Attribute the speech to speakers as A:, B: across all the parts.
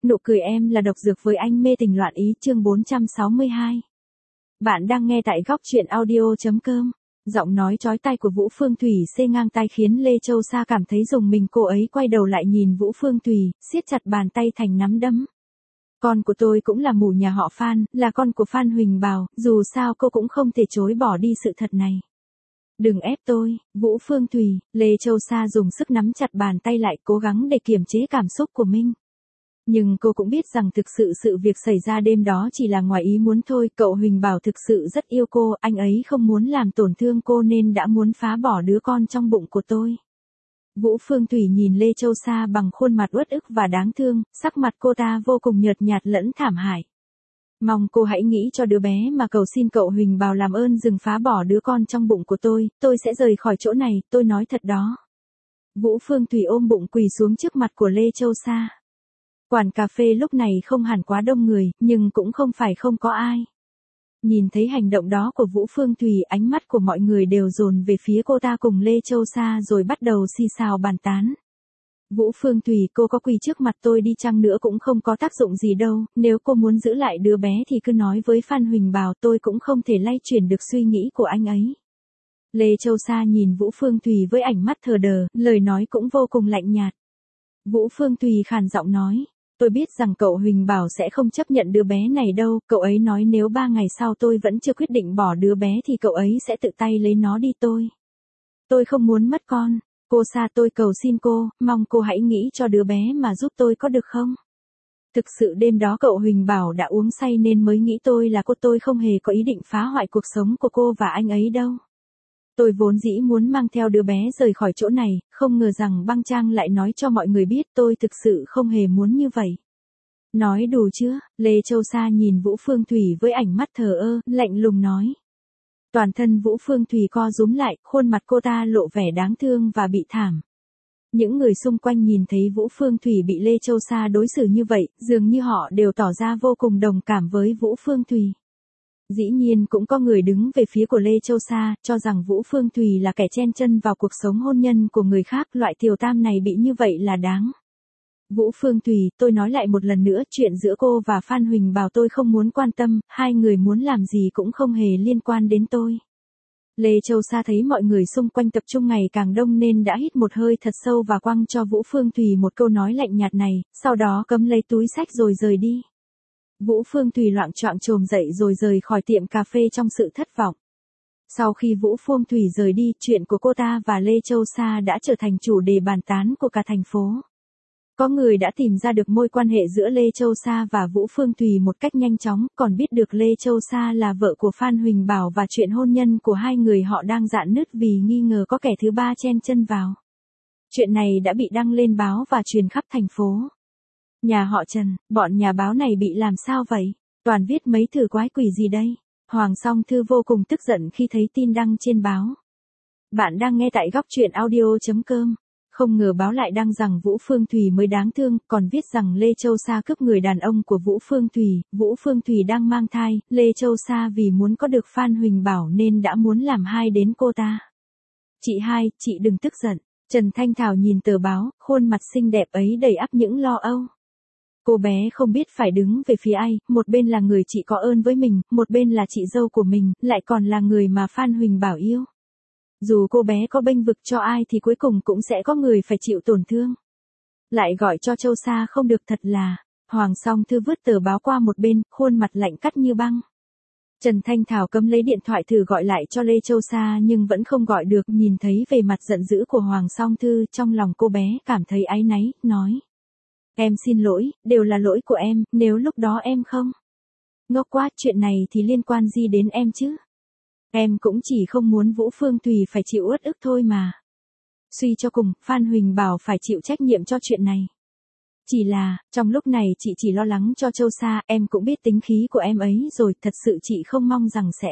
A: Nụ cười em là độc dược với anh mê tình loạn ý chương 462. Bạn đang nghe tại góc truyện audio.com. Giọng nói chói tai của Vũ Phương Thủy xê ngang tai khiến Lê Châu Sa cảm thấy rùng mình, cô ấy quay đầu lại nhìn Vũ Phương Thủy, siết chặt bàn tay thành nắm đấm. Con của tôi cũng là mủ nhà họ Phan, là con của Phan Huỳnh Bảo, dù sao cô cũng không thể chối bỏ đi sự thật này. Đừng ép tôi, Vũ Phương Thủy. Lê Châu Sa dùng sức nắm chặt bàn tay lại, cố gắng để kiềm chế cảm xúc của mình. Nhưng cô cũng biết rằng thực sự sự việc xảy ra đêm đó chỉ là ngoài ý muốn thôi, cậu Huỳnh Bảo thực sự rất yêu cô, anh ấy không muốn làm tổn thương cô nên đã muốn phá bỏ đứa con trong bụng của tôi. Vũ Phương Thủy nhìn Lê Châu Sa bằng khuôn mặt uất ức và đáng thương, sắc mặt cô ta vô cùng nhợt nhạt lẫn thảm hại. Mong cô hãy nghĩ cho đứa bé mà cầu xin cậu Huỳnh Bảo làm ơn dừng phá bỏ đứa con trong bụng của tôi sẽ rời khỏi chỗ này, tôi nói thật đó. Vũ Phương Thủy ôm bụng quỳ xuống trước mặt của Lê Châu Sa. Quán cà phê lúc này không hẳn quá đông người, nhưng cũng không phải không có ai. Nhìn thấy hành động đó của Vũ Phương Thủy, ánh mắt của mọi người đều dồn về phía cô ta cùng Lê Châu Sa rồi bắt đầu xì xào bàn tán. Vũ Phương Thủy, cô có quỳ trước mặt tôi đi chăng nữa cũng không có tác dụng gì đâu, nếu cô muốn giữ lại đứa bé thì cứ nói với Phan Huỳnh Bảo, tôi cũng không thể lay chuyển được suy nghĩ của anh ấy. Lê Châu Sa nhìn Vũ Phương Thủy với ảnh mắt thờ đờ, lời nói cũng vô cùng lạnh nhạt. Vũ Phương Thủy khàn giọng nói, tôi biết rằng cậu Huỳnh Bảo sẽ không chấp nhận đứa bé này đâu, cậu ấy nói nếu 3 ngày sau tôi vẫn chưa quyết định bỏ đứa bé thì cậu ấy sẽ tự tay lấy nó đi Tôi không muốn mất con. Cô Sa, tôi cầu xin cô, mong cô hãy nghĩ cho đứa bé mà giúp tôi có được không? Thực sự đêm đó cậu Huỳnh Bảo đã uống say nên mới nghĩ tôi là cô, tôi không hề có ý định phá hoại cuộc sống của cô và anh ấy đâu. Tôi vốn dĩ muốn mang theo đứa bé rời khỏi chỗ này, không ngờ rằng Băng Trang lại nói cho mọi người biết, tôi thực sự không hề muốn như vậy. Nói đủ chưa? Lê Châu Sa nhìn Vũ Phương Thủy với ảnh mắt thờ ơ, lạnh lùng nói. Toàn thân Vũ Phương Thủy co rúm lại, khuôn mặt cô ta lộ vẻ đáng thương và bị thảm. Những người xung quanh nhìn thấy Vũ Phương Thủy bị Lê Châu Sa đối xử như vậy, dường như họ đều tỏ ra vô cùng đồng cảm với Vũ Phương Thủy. Dĩ nhiên cũng có người đứng về phía của Lê Châu Sa, cho rằng Vũ Phương Thủy là kẻ chen chân vào cuộc sống hôn nhân của người khác, loại tiểu tam này bị như vậy là đáng. Vũ Phương Thủy, tôi nói lại một lần nữa, chuyện giữa cô và Phan Huỳnh Bảo tôi không muốn quan tâm, hai người muốn làm gì cũng không hề liên quan đến tôi. Lê Châu Sa thấy mọi người xung quanh tập trung ngày càng đông nên đã hít một hơi thật sâu và quăng cho Vũ Phương Thủy một câu nói lạnh nhạt này, sau đó cấm lấy túi xách rồi rời đi. Vũ Phương Thủy loạng choạng chồm dậy rồi rời khỏi tiệm cà phê trong sự thất vọng. Sau khi Vũ Phương Thủy rời đi, chuyện của cô ta và Lê Châu Sa đã trở thành chủ đề bàn tán của cả thành phố. Có người đã tìm ra được mối quan hệ giữa Lê Châu Sa và Vũ Phương Thủy một cách nhanh chóng, còn biết được Lê Châu Sa là vợ của Phan Huỳnh Bảo và chuyện hôn nhân của hai người họ đang rạn nứt vì nghi ngờ có kẻ thứ ba chen chân vào. Chuyện này đã bị đăng lên báo và truyền khắp thành phố. Nhà họ Trần, bọn nhà báo này bị làm sao vậy? Toàn viết mấy thứ quái quỷ gì đây? Hoàng Song Thư vô cùng tức giận khi thấy tin đăng trên báo. Bạn đang nghe tại góc truyện audio.com. Không ngờ báo lại đăng rằng Vũ Phương Thủy mới đáng thương, còn viết rằng Lê Châu Sa cướp người đàn ông của Vũ Phương Thủy đang mang thai, Lê Châu Sa vì muốn có được Phan Huỳnh Bảo nên đã muốn làm hai đến cô ta. Chị hai, chị đừng tức giận. Trần Thanh Thảo nhìn tờ báo, khuôn mặt xinh đẹp ấy đầy ắp những lo âu. Cô bé không biết phải đứng về phía ai, một bên là người chị có ơn với mình, một bên là chị dâu của mình, lại còn là người mà Phan Huỳnh Bảo yêu. Dù cô bé có bênh vực cho ai thì cuối cùng cũng sẽ có người phải chịu tổn thương. Lại gọi cho Châu Sa không được thật là. Hoàng Song Thư vứt tờ báo qua một bên, khuôn mặt lạnh cắt như băng. Trần Thanh Thảo cấm lấy điện thoại thử gọi lại cho Lê Châu Sa nhưng vẫn không gọi được, nhìn thấy về mặt giận dữ của Hoàng Song Thư, trong lòng cô bé cảm thấy áy náy, nói. Em xin lỗi, đều là lỗi của em, nếu lúc đó em không. Ngốc quá, chuyện này thì liên quan gì đến em chứ? Em cũng chỉ không muốn Vũ Phương Thủy phải chịu uất ức thôi mà. Suy cho cùng, Phan Huỳnh Bảo phải chịu trách nhiệm cho chuyện này. Chỉ là, trong lúc này chị chỉ lo lắng cho Châu Sa, em cũng biết tính khí của em ấy rồi, thật sự chị không mong rằng sẽ.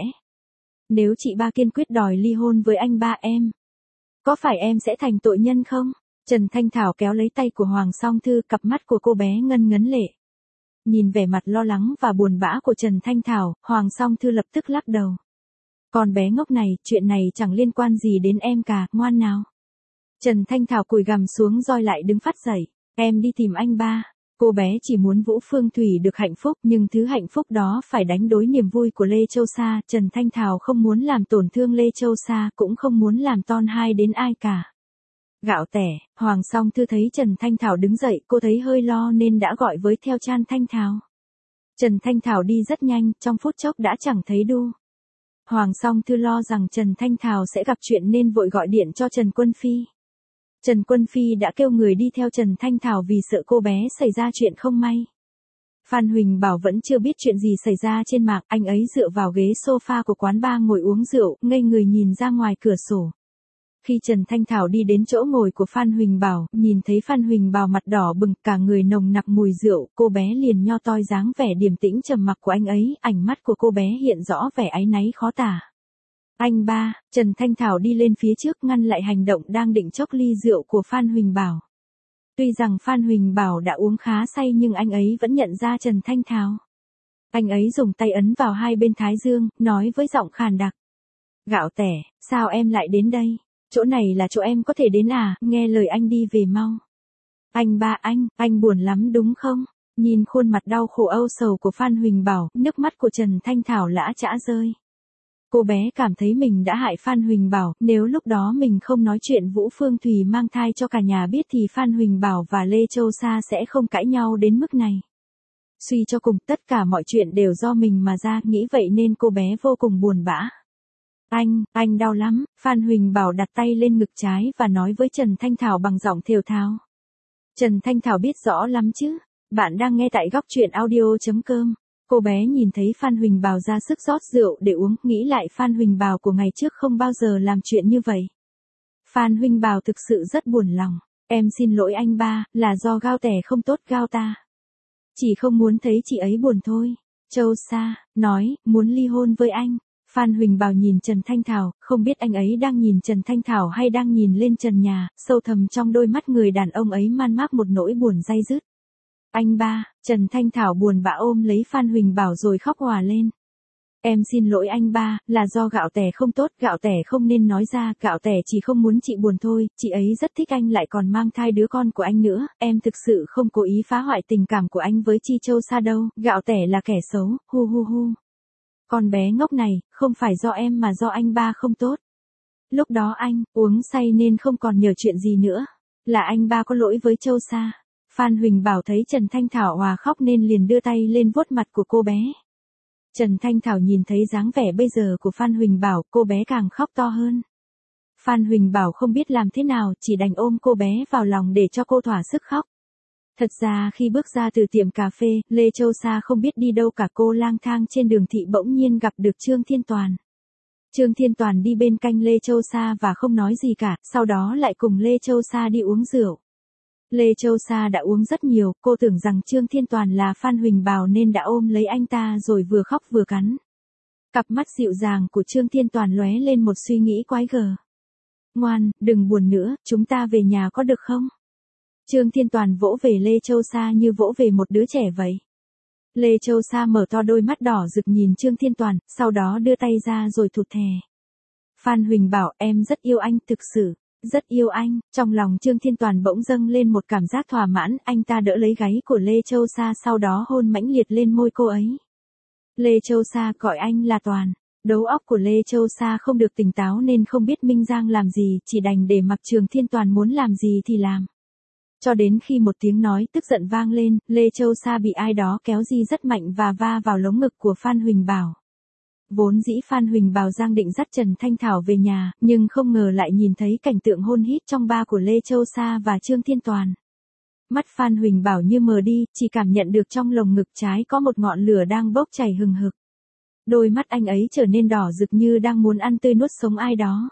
A: Nếu chị ba kiên quyết đòi ly hôn với anh ba em, có phải em sẽ thành tội nhân không? Trần Thanh Thảo kéo lấy tay của Hoàng Song Thư, cặp mắt của cô bé ngân ngấn lệ. Nhìn vẻ mặt lo lắng và buồn bã của Trần Thanh Thảo, Hoàng Song Thư lập tức lắc đầu. Con bé ngốc này, chuyện này chẳng liên quan gì đến em cả, ngoan nào. Trần Thanh Thảo cùi gằm xuống roi lại đứng phát dậy. Em đi tìm anh ba. Cô bé chỉ muốn Vũ Phương Thủy được hạnh phúc, nhưng thứ hạnh phúc đó phải đánh đổi niềm vui của Lê Châu Sa. Trần Thanh Thảo không muốn làm tổn thương Lê Châu Sa, cũng không muốn làm ton hai đến ai cả. Gạo tẻ, Hoàng Song Thư thấy Trần Thanh Thảo đứng dậy, cô thấy hơi lo nên đã gọi với theo Trần Thanh Thảo. Trần Thanh Thảo đi rất nhanh, trong phút chốc đã chẳng thấy đu. Hoàng Song Thư lo rằng Trần Thanh Thảo sẽ gặp chuyện nên vội gọi điện cho Trần Quân Phi. Trần Quân Phi đã kêu người đi theo Trần Thanh Thảo vì sợ cô bé xảy ra chuyện không may. Phan Huỳnh Bảo vẫn chưa biết chuyện gì xảy ra trên mạng, anh ấy dựa vào ghế sofa của quán bar ngồi uống rượu, ngây người nhìn ra ngoài cửa sổ. Khi Trần Thanh Thảo đi đến chỗ ngồi của Phan Huỳnh Bảo, nhìn thấy Phan Huỳnh Bảo mặt đỏ bừng, cả người nồng nặc mùi rượu, cô bé liền nho toi dáng vẻ điềm tĩnh trầm mặc của anh ấy, ánh mắt của cô bé hiện rõ vẻ áy náy khó tả. Anh ba, Trần Thanh Thảo đi lên phía trước ngăn lại hành động đang định chốc ly rượu của Phan Huỳnh Bảo. Tuy rằng Phan Huỳnh Bảo đã uống khá say nhưng anh ấy vẫn nhận ra Trần Thanh Thảo. Anh ấy dùng tay ấn vào hai bên thái dương, nói với giọng khàn đặc. Gạo tẻ, sao em lại đến đây? Chỗ này là chỗ em có thể đến à, nghe lời anh đi về mau. Anh ba anh buồn lắm đúng không? Nhìn khuôn mặt đau khổ âu sầu của Phan Huỳnh Bảo, nước mắt của Trần Thanh Thảo lã chã rơi. Cô bé cảm thấy mình đã hại Phan Huỳnh Bảo, nếu lúc đó mình không nói chuyện Vũ Phương Thủy mang thai cho cả nhà biết thì Phan Huỳnh Bảo và Lê Châu Sa sẽ không cãi nhau đến mức này. Suy cho cùng, tất cả mọi chuyện đều do mình mà ra, nghĩ vậy nên cô bé vô cùng buồn bã. Anh đau lắm, Phan Huỳnh Bảo đặt tay lên ngực trái và nói với Trần Thanh Thảo bằng giọng thều thào. Trần Thanh Thảo biết rõ lắm chứ, bạn đang nghe tại góc truyện audio.com. Cô bé nhìn thấy Phan Huỳnh Bảo ra sức rót rượu để uống, nghĩ lại Phan Huỳnh Bảo của ngày trước không bao giờ làm chuyện như vậy. Phan Huỳnh Bảo thực sự rất buồn lòng, em xin lỗi anh ba, là do gao tẻ không tốt gao ta. Chỉ không muốn thấy chị ấy buồn thôi. Châu Sa, nói, muốn ly hôn với anh. Phan Huỳnh Bảo nhìn Trần Thanh Thảo, không biết anh ấy đang nhìn Trần Thanh Thảo hay đang nhìn lên trần nhà, sâu thẳm trong đôi mắt người đàn ông ấy man mác một nỗi buồn day dứt. Anh ba, Trần Thanh Thảo buồn bã ôm lấy Phan Huỳnh Bảo rồi khóc òa lên. Em xin lỗi anh ba, là do gạo tẻ không tốt, gạo tẻ không nên nói ra, gạo tẻ chỉ không muốn chị buồn thôi, chị ấy rất thích anh lại còn mang thai đứa con của anh nữa, em thực sự không cố ý phá hoại tình cảm của anh với Chi Châu Sa đâu, gạo tẻ là kẻ xấu, hu hu hu. Con bé ngốc này, không phải do em mà do anh ba không tốt. Lúc đó anh, uống say nên không còn nhờ chuyện gì nữa, là anh ba có lỗi với Châu Sa. Phan Huỳnh Bảo thấy Trần Thanh Thảo òa khóc nên liền đưa tay lên vuốt mặt của cô bé. Trần Thanh Thảo nhìn thấy dáng vẻ bây giờ của Phan Huỳnh Bảo, cô bé càng khóc to hơn. Phan Huỳnh Bảo không biết làm thế nào, chỉ đành ôm cô bé vào lòng để cho cô thỏa sức khóc. Thật ra khi bước ra từ tiệm cà phê, Lê Châu Sa không biết đi đâu cả, cô lang thang trên đường thị bỗng nhiên gặp được Trương Thiên Toàn. Trương Thiên Toàn đi bên cạnh Lê Châu Sa và không nói gì cả, sau đó lại cùng Lê Châu Sa đi uống rượu. Lê Châu Sa đã uống rất nhiều, cô tưởng rằng Trương Thiên Toàn là Phan Huỳnh Bảo nên đã ôm lấy anh ta rồi vừa khóc vừa cắn. Cặp mắt dịu dàng của Trương Thiên Toàn lóe lên một suy nghĩ quái gở. Ngoan, đừng buồn nữa, chúng ta về nhà có được không? Trương Thiên Toàn vỗ về Lê Châu Sa như vỗ về một đứa trẻ vậy. Lê Châu Sa mở to đôi mắt đỏ rực nhìn Trương Thiên Toàn, sau đó đưa tay ra rồi thụt thè. Phan Huỳnh Bảo, em rất yêu anh, thực sự, rất yêu anh. Trong lòng Trương Thiên Toàn bỗng dâng lên một cảm giác thỏa mãn, anh ta đỡ lấy gáy của Lê Châu Sa sau đó hôn mãnh liệt lên môi cô ấy. Lê Châu Sa gọi anh là Toàn. Đầu óc của Lê Châu Sa không được tỉnh táo nên không biết Minh Giang làm gì, chỉ đành để mặc Trương Thiên Toàn muốn làm gì thì làm. Cho đến khi một tiếng nói tức giận vang lên, Lê Châu Sa bị ai đó kéo di rất mạnh và va vào lồng ngực của Phan Huỳnh Bảo. Vốn dĩ Phan Huỳnh Bảo giang định dắt Trần Thanh Thảo về nhà, nhưng không ngờ lại nhìn thấy cảnh tượng hôn hít trong ba của Lê Châu Sa và Trương Thiên Toàn. Mắt Phan Huỳnh Bảo như mờ đi, chỉ cảm nhận được trong lồng ngực trái có một ngọn lửa đang bốc chảy hừng hực. Đôi mắt anh ấy trở nên đỏ rực như đang muốn ăn tươi nuốt sống ai đó.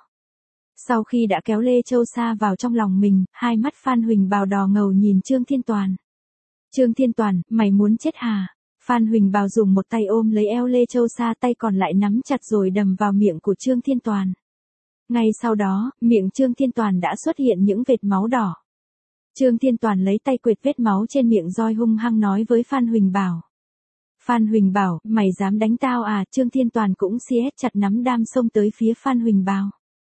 A: Sau khi đã kéo Lê Châu Sa vào trong lòng mình, hai mắt Phan Huỳnh Bảo đỏ ngầu nhìn Trương Thiên Toàn. Trương Thiên Toàn, mày muốn chết hả? Phan Huỳnh Bảo dùng một tay ôm lấy eo Lê Châu Sa, tay còn lại nắm chặt rồi đầm vào miệng của Trương Thiên Toàn. Ngay sau đó, miệng Trương Thiên Toàn đã xuất hiện những vệt máu đỏ. Trương Thiên Toàn lấy tay quệt vết máu trên miệng roi hung hăng nói với Phan Huỳnh Bảo. Phan Huỳnh Bảo, mày dám đánh tao à? Trương Thiên Toàn cũng siết chặt nắm đam xông tới phía Phan Huỳnh Bảo.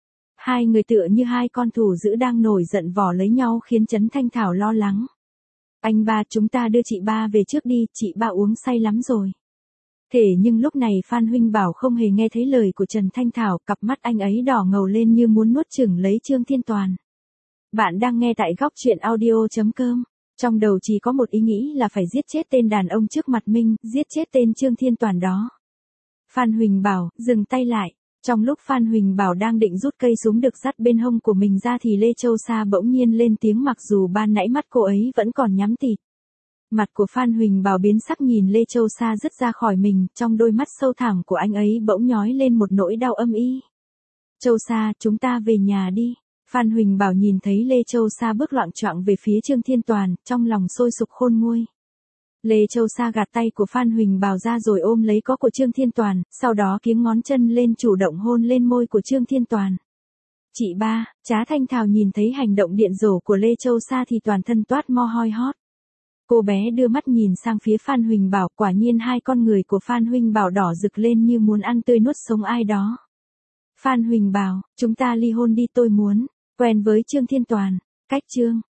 A: Hai người tựa như hai con thú dữ đang nổi giận vò lấy nhau khiến Trấn Thanh Thảo lo lắng. Anh ba, chúng ta đưa chị ba về trước đi, chị ba uống say lắm rồi. Thế nhưng lúc này Phan Huỳnh Bảo không hề nghe thấy lời của Trần Thanh Thảo, cặp mắt anh ấy đỏ ngầu lên như muốn nuốt chửng lấy Trương Thiên Toàn. Bạn đang nghe tại góc truyện audio.com. Trong đầu chỉ có một ý nghĩ là phải giết chết tên đàn ông trước mặt mình, giết chết tên Trương Thiên Toàn đó. Phan Huỳnh Bảo, dừng tay lại. Trong lúc Phan Huỳnh Bảo đang định rút cây súng được dắt bên hông của mình ra thì Lê Châu Sa bỗng nhiên lên tiếng, mặc dù ban nãy mắt cô ấy vẫn còn nhắm tịt. Mặt của Phan Huỳnh Bảo biến sắc nhìn Lê Châu Sa rứt ra khỏi mình, trong đôi mắt sâu thẳm của anh ấy bỗng nhói lên một nỗi đau âm y. Châu Sa, chúng ta về nhà đi. Phan Huỳnh Bảo nhìn thấy Lê Châu Sa bước loạng choạng về phía Trương Thiên Toàn, trong lòng sôi sục khôn nguôi. Lê Châu Sa gạt tay của Phan Huỳnh Bảo ra rồi ôm lấy có của Trương Thiên Toàn, sau đó kiếng ngón chân lên chủ động hôn lên môi của Trương Thiên Toàn. Chị ba, Trá Thanh Thảo nhìn thấy hành động điện dỗ của Lê Châu Sa thì toàn thân toát mồ hôi hót. Cô bé đưa mắt nhìn sang phía Phan Huỳnh Bảo, quả nhiên hai con người của Phan Huỳnh Bảo đỏ rực lên như muốn ăn tươi nuốt sống ai đó. Phan Huỳnh Bảo, chúng ta ly hôn đi, tôi muốn quen với Trương Thiên Toàn. Cách chương